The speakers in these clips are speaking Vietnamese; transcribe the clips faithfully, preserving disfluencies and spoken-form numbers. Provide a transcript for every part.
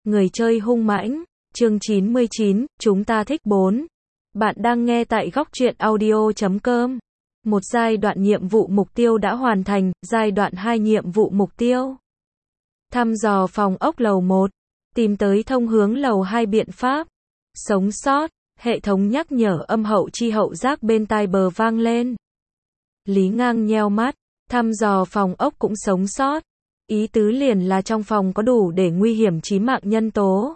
Người chơi hung mãnh, chương chín mươi chín, chúng ta thích bốn. Bạn đang nghe tại góc truyện audio chấm com. Một giai đoạn nhiệm vụ mục tiêu đã hoàn thành, giai đoạn hai nhiệm vụ mục tiêu. Thăm dò phòng ốc lầu một, tìm tới thông hướng lầu hai biện pháp. Sống sót, hệ thống nhắc nhở âm hậu chi hậu giác bên tai bờ vang lên. Lý Ngang nheo mắt, thăm dò phòng ốc cũng sống sót. Ý tứ liền là trong phòng có đủ để nguy hiểm chí mạng nhân tố.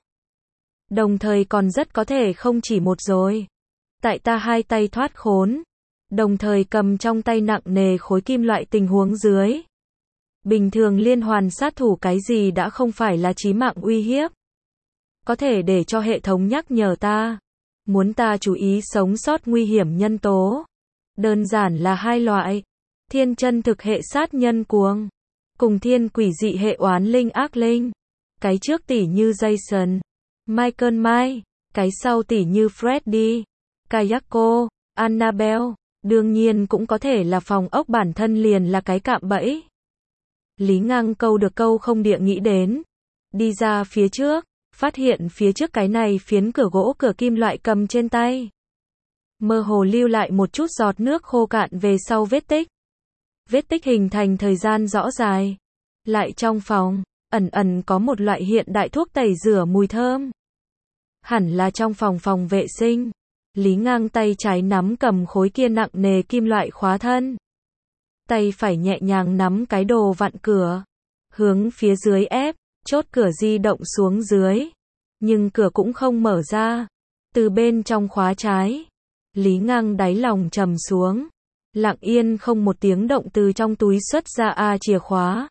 Đồng thời còn rất có thể không chỉ một rồi. Tại ta hai tay thoát khốn, đồng thời cầm trong tay nặng nề khối kim loại tình huống dưới. Bình thường liên hoàn sát thủ cái gì đã không phải là chí mạng uy hiếp. Có thể để cho hệ thống nhắc nhở ta. Muốn ta chú ý sống sót nguy hiểm nhân tố. Đơn giản là hai loại. Thiên chân thực hệ sát nhân cuồng. Cùng thiên quỷ dị hệ oán linh ác linh. Cái trước tỉ như Jason, Michael Myers, cái sau tỉ như Freddy, Kayako, Annabelle, đương nhiên cũng có thể là phòng ốc bản thân liền là cái cạm bẫy. Lý Ngang câu được câu không địa nghĩ đến. Đi ra phía trước, phát hiện phía trước cái này phiến cửa gỗ cửa kim loại cầm trên tay. Mơ hồ lưu lại một chút giọt nước khô cạn về sau vết tích. Vết tích hình thành thời gian rõ dài. Lại trong phòng, ẩn ẩn có một loại hiện đại thuốc tẩy rửa mùi thơm. Hẳn là trong phòng phòng vệ sinh. Lý Ngang tay trái nắm cầm khối kia nặng nề kim loại khóa thân. Tay phải nhẹ nhàng nắm cái đồ vặn cửa. Hướng phía dưới ép, chốt cửa di động xuống dưới. Nhưng cửa cũng không mở ra. Từ bên trong khóa trái. Lý Ngang đáy lòng trầm xuống. Lặng yên không một tiếng động từ trong túi xuất ra a chìa khóa.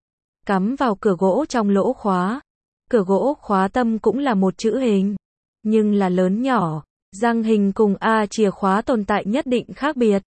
Cắm vào cửa gỗ trong lỗ khóa. Cửa gỗ khóa tâm cũng là một chữ hình. Nhưng là lớn nhỏ. Răng hình cùng a chìa khóa tồn tại nhất định khác biệt.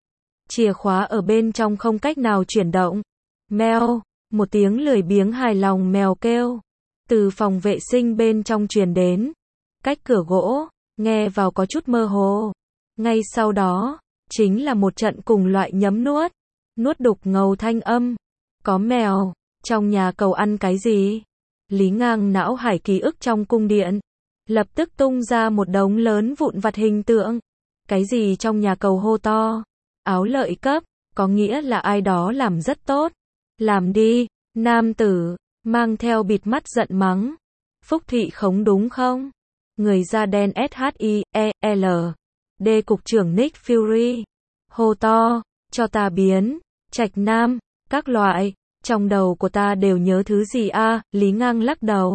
Chìa khóa ở bên trong không cách nào chuyển động. Mèo, một tiếng lười biếng hài lòng mèo kêu. Từ phòng vệ sinh bên trong truyền đến. Cách cửa gỗ, nghe vào có chút mơ hồ. Ngay sau đó, chính là một trận cùng loại nhấm nuốt. Nuốt đục ngầu thanh âm. Có mèo, trong nhà cầu ăn cái gì? Lý Ngang não hải ký ức trong cung điện. Lập tức tung ra một đống lớn vụn vặt hình tượng. Cái gì trong nhà cầu hô to? Áo lợi cấp, có nghĩa là ai đó làm rất tốt. Làm đi, nam tử, mang theo bịt mắt giận mắng. Phúc thị khống đúng không? Người da đen S H I E L D cục trưởng Nick Fury. Hô to, cho ta biến, trạch nam, các loại, trong đầu của ta đều nhớ thứ gì a? À? Lý Ngang lắc đầu.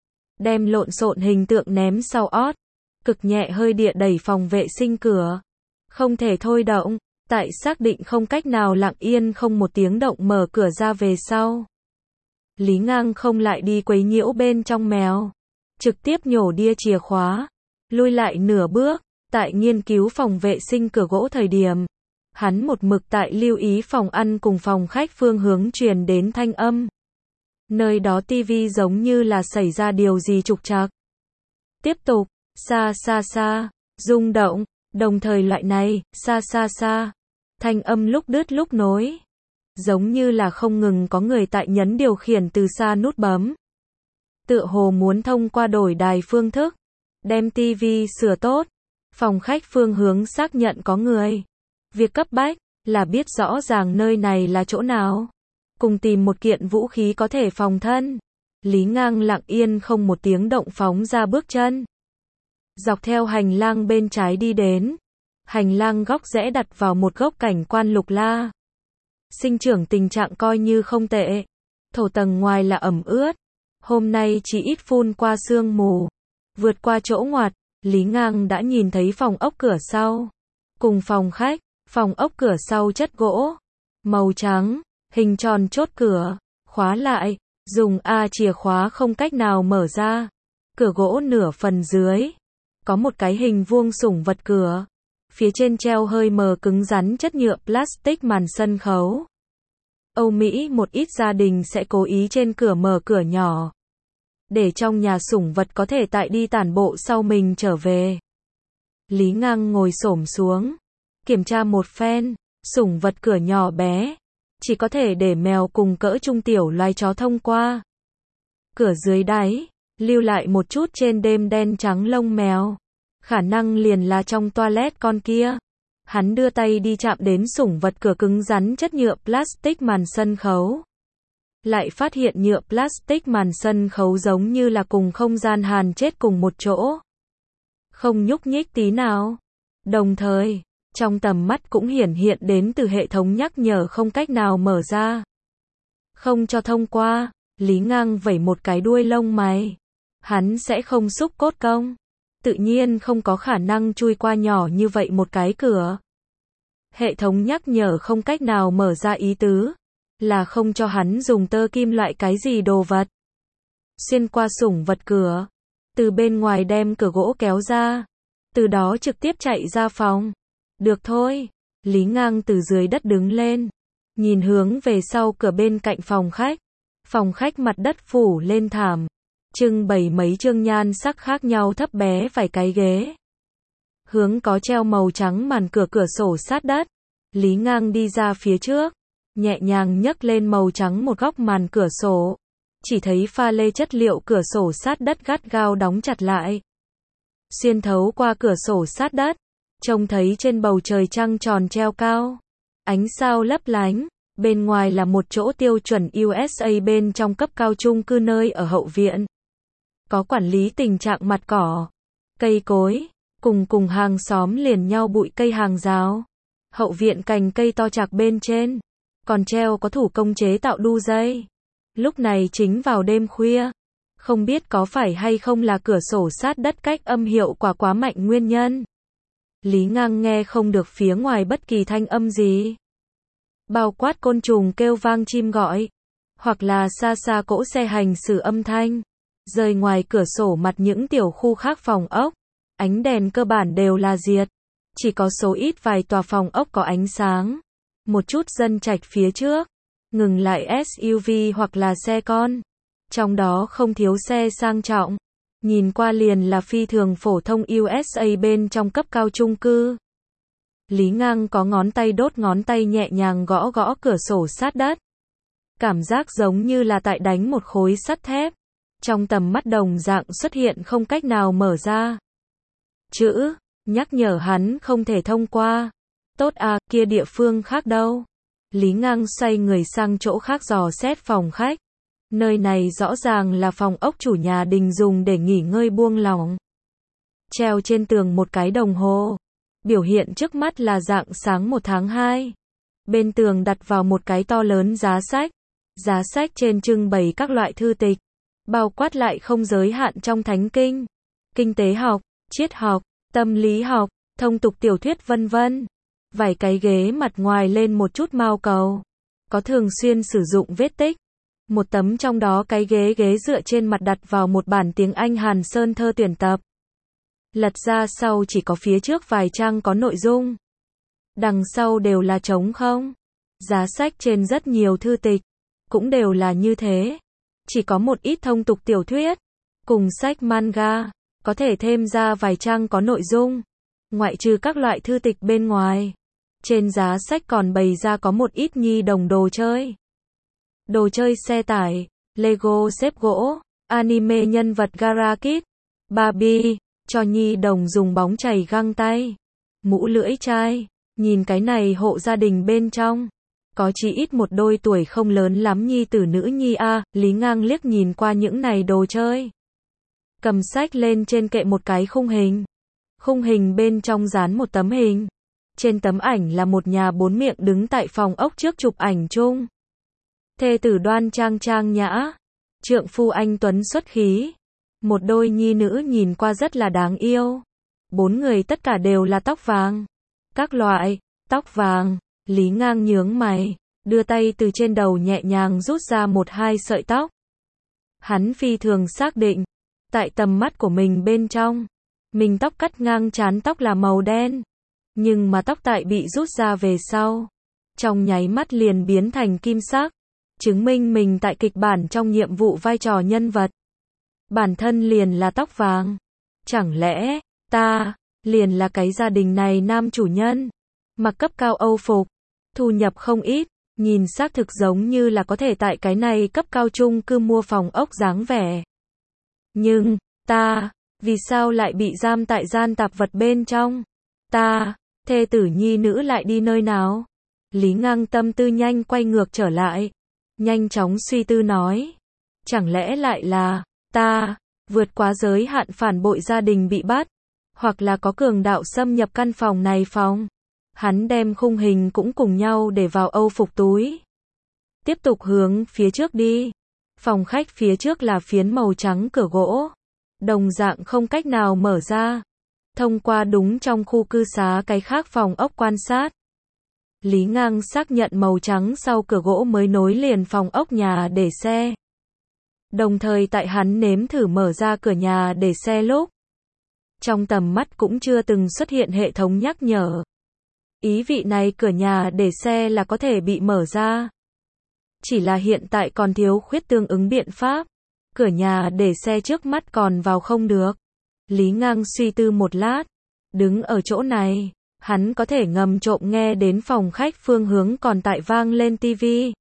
Đem lộn xộn hình tượng ném sau ót. Cực nhẹ hơi địa đẩy phòng vệ sinh cửa. Không thể thôi động, tại xác định không cách nào lặng yên không một tiếng động mở cửa ra về sau. Lý Ngang không lại đi quấy nhiễu bên trong mèo. Trực tiếp nhổ đia chìa khóa. Lui lại nửa bước, tại nghiên cứu phòng vệ sinh cửa gỗ thời điểm. Hắn một mực tại lưu ý phòng ăn cùng phòng khách phương hướng truyền đến thanh âm. Nơi đó tivi giống như là xảy ra điều gì trục trặc. Tiếp tục, xa xa xa, rung động, đồng thời loại này, xa xa xa. Thanh âm lúc đứt lúc nối. Giống như là không ngừng có người tại nhấn điều khiển từ xa nút bấm. Tựa hồ muốn thông qua đổi đài phương thức. Đem tivi sửa tốt. Phòng khách phương hướng xác nhận có người. Việc cấp bách là biết rõ ràng nơi này là chỗ nào. Cùng tìm một kiện vũ khí có thể phòng thân. Lý Ngang lặng yên không một tiếng động phóng ra bước chân. Dọc theo hành lang bên trái đi đến. Hành lang góc rẽ đặt vào một gốc cảnh quan lục la. Sinh trưởng tình trạng coi như không tệ. Thổ tầng ngoài là ẩm ướt. Hôm nay chỉ ít phun qua sương mù. Vượt qua chỗ ngoặt, Lý Ngang đã nhìn thấy phòng ốc cửa sau. Cùng phòng khách, phòng ốc cửa sau chất gỗ. Màu trắng, hình tròn chốt cửa, khóa lại, dùng A chìa khóa không cách nào mở ra. Cửa gỗ nửa phần dưới. Có một cái hình vuông sủng vật cửa. Phía trên treo hơi mờ cứng rắn chất nhựa plastic màn sân khấu. Âu Mỹ một ít gia đình sẽ cố ý trên cửa mở cửa nhỏ. Để trong nhà sủng vật có thể tại đi tản bộ sau mình trở về. Lý Ngang ngồi xổm xuống. Kiểm tra một phen. Sủng vật cửa nhỏ bé. Chỉ có thể để mèo cùng cỡ trung tiểu loài chó thông qua. Cửa dưới đáy. lưu lại một chút trên đêm đen trắng lông mèo. Khả năng liền là trong toilet con kia. Hắn đưa tay đi chạm đến sủng vật cửa cứng rắn chất nhựa plastic màn sân khấu. Lại phát hiện nhựa plastic màn sân khấu giống như là cùng không gian hàn chết cùng một chỗ. Không nhúc nhích tí nào. Đồng thời, trong tầm mắt cũng hiển hiện đến từ hệ thống nhắc nhở không cách nào mở ra. Không cho thông qua, Lý Ngang vẩy một cái đuôi lông mày. Hắn sẽ không xúc cốt công. Tự nhiên không có khả năng chui qua nhỏ như vậy một cái cửa. Hệ thống nhắc nhở không cách nào mở ra ý tứ. Là không cho hắn dùng tơ kim loại cái gì đồ vật. Xuyên qua sủng vật cửa. Từ bên ngoài đem cửa gỗ kéo ra. Từ đó trực tiếp chạy ra phòng. Được thôi. Lý Ngang từ dưới đất đứng lên. Nhìn hướng về sau cửa bên cạnh phòng khách. Phòng khách mặt đất phủ lên thảm. Trưng bày mấy chương nhan sắc khác nhau thấp bé vài cái ghế. Hướng có treo màu trắng màn cửa cửa sổ sát đất. Lý Ngang đi ra phía trước. Nhẹ nhàng nhấc lên màu trắng một góc màn cửa sổ. Chỉ thấy pha lê chất liệu cửa sổ sát đất gắt gao đóng chặt lại. Xuyên thấu qua cửa sổ sát đất. Trông thấy trên bầu trời trăng tròn treo cao. Ánh sao lấp lánh. Bên ngoài là một chỗ tiêu chuẩn u ét a bên trong cấp cao chung cư nơi ở hậu viện. Có quản lý tình trạng mặt cỏ. Cây cối. Cùng cùng hàng xóm liền nhau bụi cây hàng rào. Hậu viện cành cây to chạc bên trên. Còn treo có thủ công chế tạo đu dây. Lúc này chính vào đêm khuya. Không biết có phải hay không là cửa sổ sát đất cách âm hiệu quả quá mạnh nguyên nhân. Lý Ngang nghe không được phía ngoài bất kỳ thanh âm gì. Bao quát côn trùng kêu vang chim gọi. Hoặc là xa xa cỗ xe hành xử âm thanh. Rời ngoài cửa sổ mặt những tiểu khu khác phòng ốc. Ánh đèn cơ bản đều là diệt. Chỉ có số ít vài tòa phòng ốc có ánh sáng. Một chút dân trạch phía trước. Ngừng lại ét u vê hoặc là xe con. Trong đó không thiếu xe sang trọng. Nhìn qua liền là phi thường phổ thông u ét a bên trong cấp cao chung cư. Lý Ngang có ngón tay đốt ngón tay nhẹ nhàng gõ gõ cửa sổ sát đất. Cảm giác giống như là tại đánh một khối sắt thép. Trong tầm mắt đồng dạng xuất hiện không cách nào mở ra. Chữ, nhắc nhở hắn không thể thông qua. Tốt à, kia địa phương khác đâu. Lý Ngang xoay người sang chỗ khác dò xét phòng khách. Nơi này rõ ràng là phòng ốc chủ nhà đình dùng để nghỉ ngơi buông lỏng. Treo trên tường một cái đồng hồ. Biểu hiện trước mắt là rạng sáng một tháng hai. Bên tường đặt vào một cái to lớn giá sách. Giá sách trên trưng bày các loại thư tịch. Bao quát lại không giới hạn trong thánh kinh, kinh tế học, triết học, tâm lý học, thông tục tiểu thuyết vân vân. Vài cái ghế mặt ngoài lên một chút mao cầu. Có thường xuyên sử dụng vết tích. Một tấm trong đó cái ghế ghế dựa trên mặt đặt vào một bản tiếng Anh Hàn Sơn thơ tuyển tập. Lật ra sau chỉ có phía trước vài trang có nội dung. Đằng sau đều là trống không. Giá sách trên rất nhiều thư tịch. Cũng đều là như thế. Chỉ có một ít thông tục tiểu thuyết. Cùng sách manga. Có thể thêm ra vài trang có nội dung. Ngoại trừ các loại thư tịch bên ngoài. Trên giá sách còn bày ra có một ít nhi đồng đồ chơi. Đồ chơi xe tải, Lego xếp gỗ, anime nhân vật Gara Kid, Barbie, cho nhi đồng dùng bóng chày găng tay, mũ lưỡi chai. Nhìn cái này hộ gia đình bên trong. Có chỉ ít một đôi tuổi không lớn lắm nhi tử nữ nhi a. Lý Ngang liếc nhìn qua những này đồ chơi. Cầm sách lên trên kệ một cái khung hình. Khung hình bên trong dán một tấm hình. Trên tấm ảnh là một nhà bốn miệng đứng tại phòng ốc trước chụp ảnh chung. Thê tử đoan trang trang nhã. Trượng phu anh tuấn xuất khí. Một đôi nhi nữ nhìn qua rất là đáng yêu. Bốn người tất cả đều là tóc vàng. Các loại, tóc vàng. Lý Ngang nhướng mày. Đưa tay từ trên đầu nhẹ nhàng rút ra một hai sợi tóc. Hắn phi thường xác định. Tại tầm mắt của mình bên trong. Mình tóc cắt ngang trán tóc là màu đen. Nhưng mà tóc tại bị rút ra về sau. Trong nháy mắt liền biến thành kim sắc. Chứng minh mình tại kịch bản trong nhiệm vụ vai trò nhân vật. Bản thân liền là tóc vàng. Chẳng lẽ, ta, liền là cái gia đình này nam chủ nhân. Mặc cấp cao Âu phục. Thu nhập không ít. Nhìn xác thực giống như là có thể tại cái này cấp cao chung cư mua phòng ốc dáng vẻ. Nhưng, ta, vì sao lại bị giam tại gian tạp vật bên trong? Ta, thê tử nhi nữ lại đi nơi nào? Lý Ngang tâm tư nhanh quay ngược trở lại. Nhanh chóng suy tư nói. Chẳng lẽ lại là, ta, vượt quá giới hạn phản bội gia đình bị bắt? Hoặc là có cường đạo xâm nhập căn phòng này phòng? Hắn đem khung hình cũng cùng nhau để vào âu phục túi. Tiếp tục hướng phía trước đi. Phòng khách phía trước là phiến màu trắng cửa gỗ. Đồng dạng không cách nào mở ra. Thông qua đúng trong khu cư xá cái khác phòng ốc quan sát. Lý Ngang xác nhận màu trắng sau cửa gỗ mới nối liền phòng ốc nhà để xe. Đồng thời tại hắn nếm thử mở ra cửa nhà để xe lúc. Trong tầm mắt cũng chưa từng xuất hiện hệ thống nhắc nhở. Ý vị này cửa nhà để xe là có thể bị mở ra. Chỉ là hiện tại còn thiếu khuyết tương ứng biện pháp. Cửa nhà để xe trước mắt còn vào không được. Lý Ngang suy tư một lát. Đứng ở chỗ này, hắn có thể ngầm trộm nghe đến phòng khách phương hướng còn tại vang lên tivi.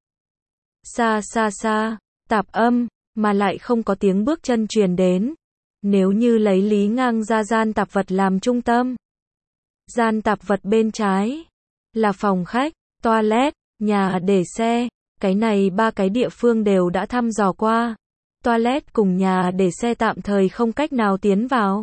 Xa xa xa, tạp âm, mà lại không có tiếng bước chân truyền đến. Nếu như lấy Lý Ngang ra gian tạp vật làm trung tâm. Gian tạp vật bên trái là phòng khách, toilet, nhà để xe. Cái này ba cái địa phương đều đã thăm dò qua. Toilet cùng nhà để xe tạm thời không cách nào tiến vào.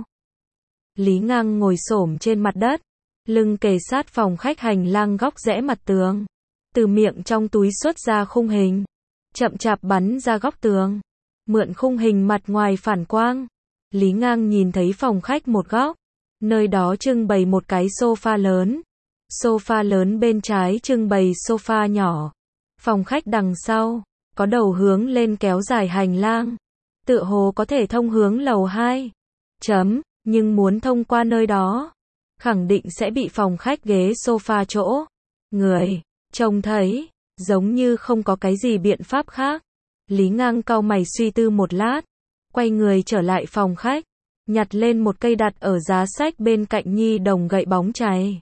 Lý Ngang ngồi xổm trên mặt đất, lưng kề sát phòng khách hành lang góc rẽ mặt tường. Từ miệng trong túi xuất ra khung hình, chậm chạp bắn ra góc tường. Mượn khung hình mặt ngoài phản quang. Lý Ngang nhìn thấy phòng khách một góc. Nơi đó trưng bày một cái sofa lớn. Sofa lớn bên trái trưng bày sofa nhỏ. Phòng khách đằng sau, có đầu hướng lên kéo dài hành lang. Tựa hồ có thể thông hướng lầu hai. Chấm, nhưng muốn thông qua nơi đó, khẳng định sẽ bị phòng khách ghế sofa chỗ. Người, trông thấy, giống như không có cái gì biện pháp khác. Lý Ngang cau mày suy tư một lát. Quay người trở lại phòng khách. Nhặt lên một cây đặt ở giá sách bên cạnh nhi đồng gậy bóng chày.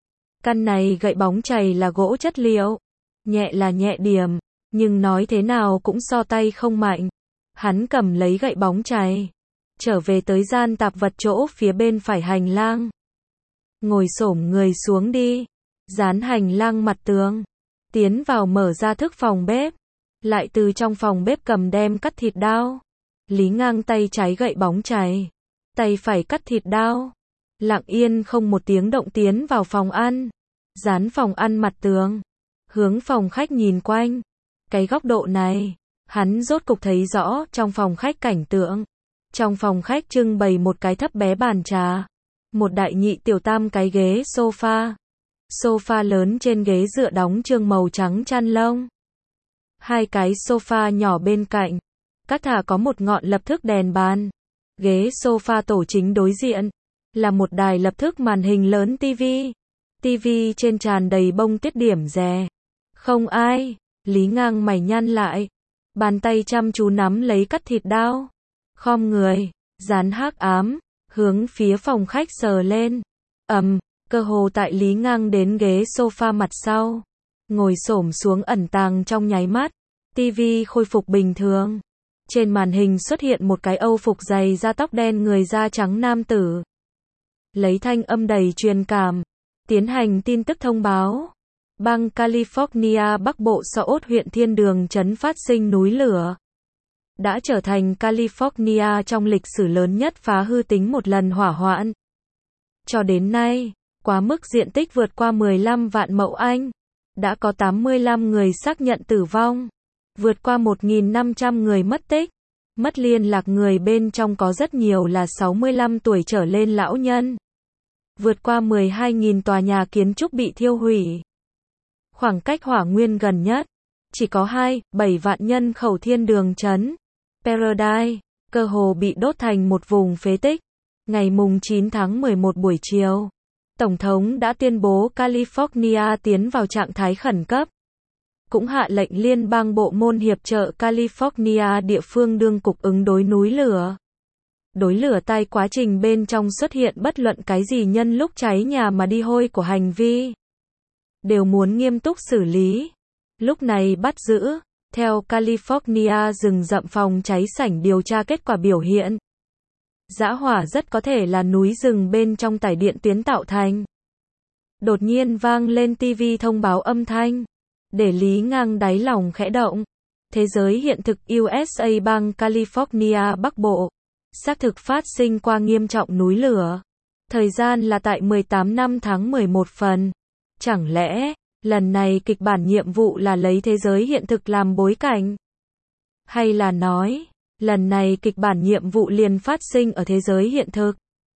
Căn này gậy bóng chày là gỗ chất liệu. Nhẹ là nhẹ điểm, nhưng nói thế nào cũng so tay không mạnh. Hắn cầm lấy gậy bóng chày, trở về tới gian tạp vật chỗ phía bên phải hành lang. Ngồi xổm người xuống đi, dán hành lang mặt tường, tiến vào mở ra thức phòng bếp, lại từ trong phòng bếp cầm đem cắt thịt đao. Lý Ngang tay trái gậy bóng chày, tay phải cắt thịt đao, lặng yên không một tiếng động tiến vào phòng ăn, dán phòng ăn mặt tường. Hướng phòng khách nhìn quanh. Cái góc độ này, hắn rốt cục thấy rõ trong phòng khách cảnh tượng. Trong phòng khách trưng bày một cái thấp bé bàn trà. Một đại nhị tiểu tam cái ghế sofa. Sofa lớn trên ghế dựa đóng trương màu trắng chăn lông. Hai cái sofa nhỏ bên cạnh. Các thả có một ngọn lập thức đèn bàn. Ghế sofa tổ chính đối diện. Là một đài lập thức màn hình lớn tivi. Tivi trên tràn đầy bông tiết điểm rè. Không ai. Lý Ngang mày nhăn lại. Bàn tay chăm chú nắm lấy cắt thịt đao. Khom người. Dán hắc ám. Hướng phía phòng khách sờ lên. Ầm. Cơ hồ tại Lý Ngang đến ghế sofa mặt sau. Ngồi xổm xuống ẩn tàng trong nháy mắt. Tivi khôi phục bình thường. Trên màn hình xuất hiện một cái âu phục dày da tóc đen người da trắng nam tử. Lấy thanh âm đầy truyền cảm. Tiến hành tin tức thông báo. Bang California Bắc Bộ South huyện Thiên Đường trấn phát sinh núi lửa. Đã trở thành California trong lịch sử lớn nhất phá hư tính một lần hỏa hoạn. Cho đến nay, quá mức diện tích vượt qua mười lăm vạn mẫu Anh. Đã có tám mươi lăm người xác nhận tử vong. Vượt qua một nghìn năm trăm người mất tích. Mất liên lạc người bên trong có rất nhiều là sáu mươi lăm tuổi trở lên lão nhân. Vượt qua mười hai nghìn tòa nhà kiến trúc bị thiêu hủy. Khoảng cách hỏa nguyên gần nhất, chỉ có hai phẩy bảy vạn nhân khẩu Thiên Đường trấn Paradise, cơ hồ bị đốt thành một vùng phế tích. Ngày mùng chín tháng mười một buổi chiều, Tổng thống đã tuyên bố California tiến vào trạng thái khẩn cấp. Cũng hạ lệnh liên bang bộ môn hiệp trợ California địa phương đương cục ứng đối núi lửa. Đối lửa tai quá trình bên trong xuất hiện bất luận cái gì nhân lúc cháy nhà mà đi hôi của hành vi. Đều muốn nghiêm túc xử lý. Lúc này bắt giữ. Theo California rừng rậm phòng cháy sảnh điều tra kết quả biểu hiện. Dã hỏa rất có thể là núi rừng bên trong tải điện tuyến tạo thành. Đột nhiên vang lên tivi thông báo âm thanh, để Lý Ngang đáy lòng khẽ động. Thế giới hiện thực u ét a bang California Bắc Bộ, xác thực phát sinh qua nghiêm trọng núi lửa. Thời gian là tại mười tám năm tháng mười một phần. Chẳng lẽ, lần này kịch bản nhiệm vụ là lấy thế giới hiện thực làm bối cảnh? Hay là nói, lần này kịch bản nhiệm vụ liền phát sinh ở thế giới hiện thực?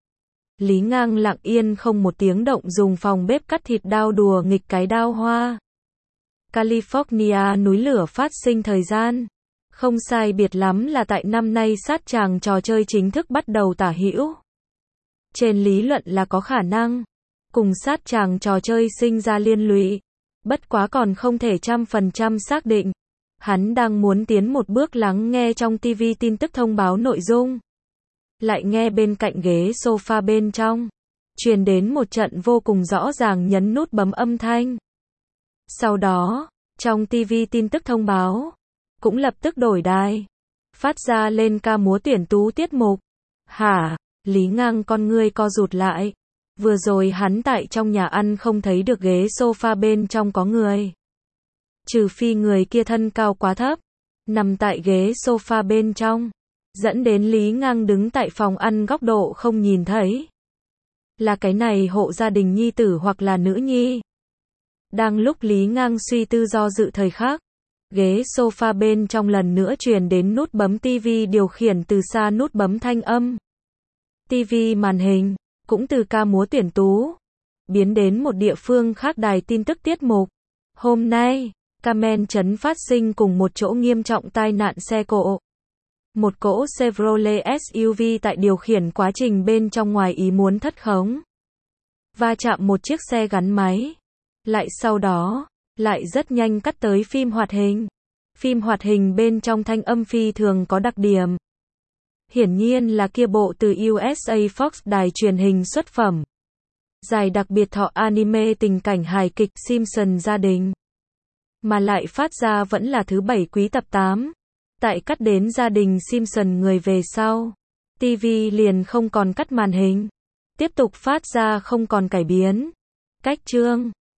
Lý Ngang lặng yên không một tiếng động dùng phòng bếp cắt thịt đao đùa nghịch cái đao hoa. California núi lửa phát sinh thời gian. Không sai biệt lắm là tại năm nay sát tràng trò chơi chính thức bắt đầu tả hữu. Trên lý luận là có khả năng cùng sát tràng trò chơi sinh ra liên lụy. Bất quá còn không thể trăm phần trăm xác định. Hắn đang muốn tiến một bước lắng nghe trong tivi tin tức thông báo nội dung. Lại nghe bên cạnh ghế sofa bên trong truyền đến một trận vô cùng rõ ràng nhấn nút bấm âm thanh. Sau đó, trong tivi tin tức thông báo cũng lập tức đổi đài, phát ra lên ca múa tuyển tú tiết mục. Hả? Lý Ngang con ngươi co rụt lại. Vừa rồi hắn tại trong nhà ăn không thấy được ghế sofa bên trong có người. Trừ phi người kia thân cao quá thấp, nằm tại ghế sofa bên trong, dẫn đến Lý Ngang đứng tại phòng ăn góc độ không nhìn thấy. Là cái này hộ gia đình nhi tử hoặc là nữ nhi. Đang lúc Lý Ngang suy tư do dự thời khắc, ghế sofa bên trong lần nữa truyền đến nút bấm tivi điều khiển từ xa nút bấm thanh âm. Tivi màn hình cũng từ ca múa tuyển tú biến đến một địa phương khác đài tin tức tiết mục. Hôm nay, Kamen trấn phát sinh cùng một chỗ nghiêm trọng tai nạn xe cộ. Một cỗ Chevrolet ét u vê tại điều khiển quá trình bên trong ngoài ý muốn thất khống, va chạm một chiếc xe gắn máy. Lại sau đó, lại rất nhanh cắt tới phim hoạt hình. Phim hoạt hình bên trong thanh âm phi thường có đặc điểm. Hiển nhiên là kia bộ từ u ét a Fox đài truyền hình xuất phẩm. Giải đặc biệt thọ anime tình cảnh hài kịch Simpson gia đình. Mà lại phát ra vẫn là thứ bảy quý tập tám. Tại cắt đến gia đình Simpson người về sau, tivi liền không còn cắt màn hình. Tiếp tục phát ra không còn cải biến. Cách chương